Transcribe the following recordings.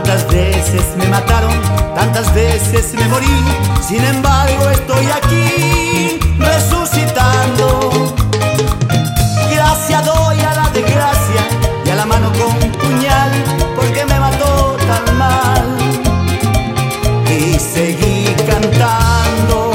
Tantas veces me mataron, tantas veces me morí, sin embargo estoy aquí resucitando. Gracias doy a la desgracia y a la mano con puñal, porque me mató tan mal. Y seguí cantando,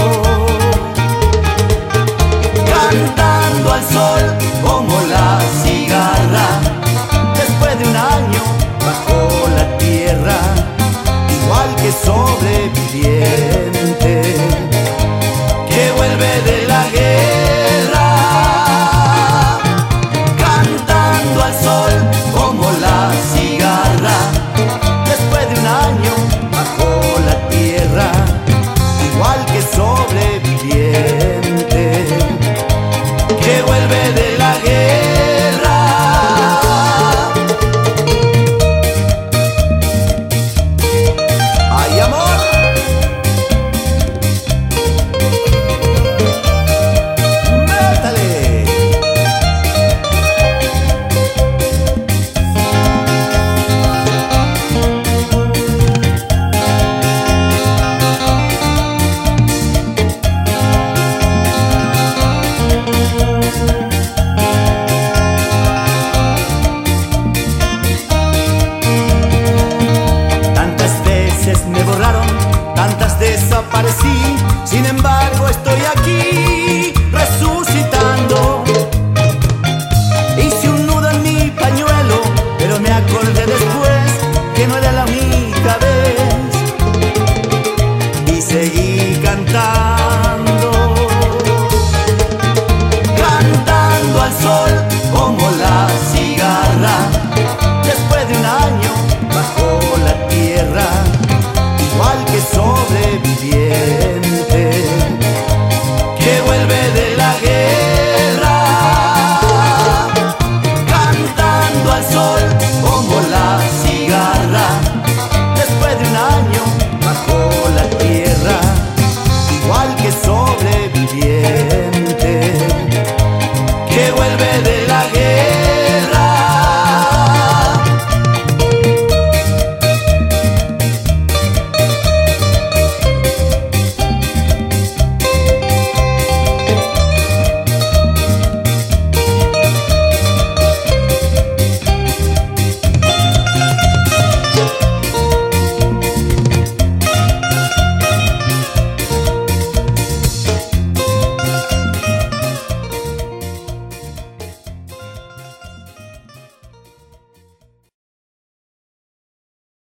cantando al sol como la cigarra, después de un año bajo la tierra, igual que sobreviviente que vuelve de la guerra, cantando al sol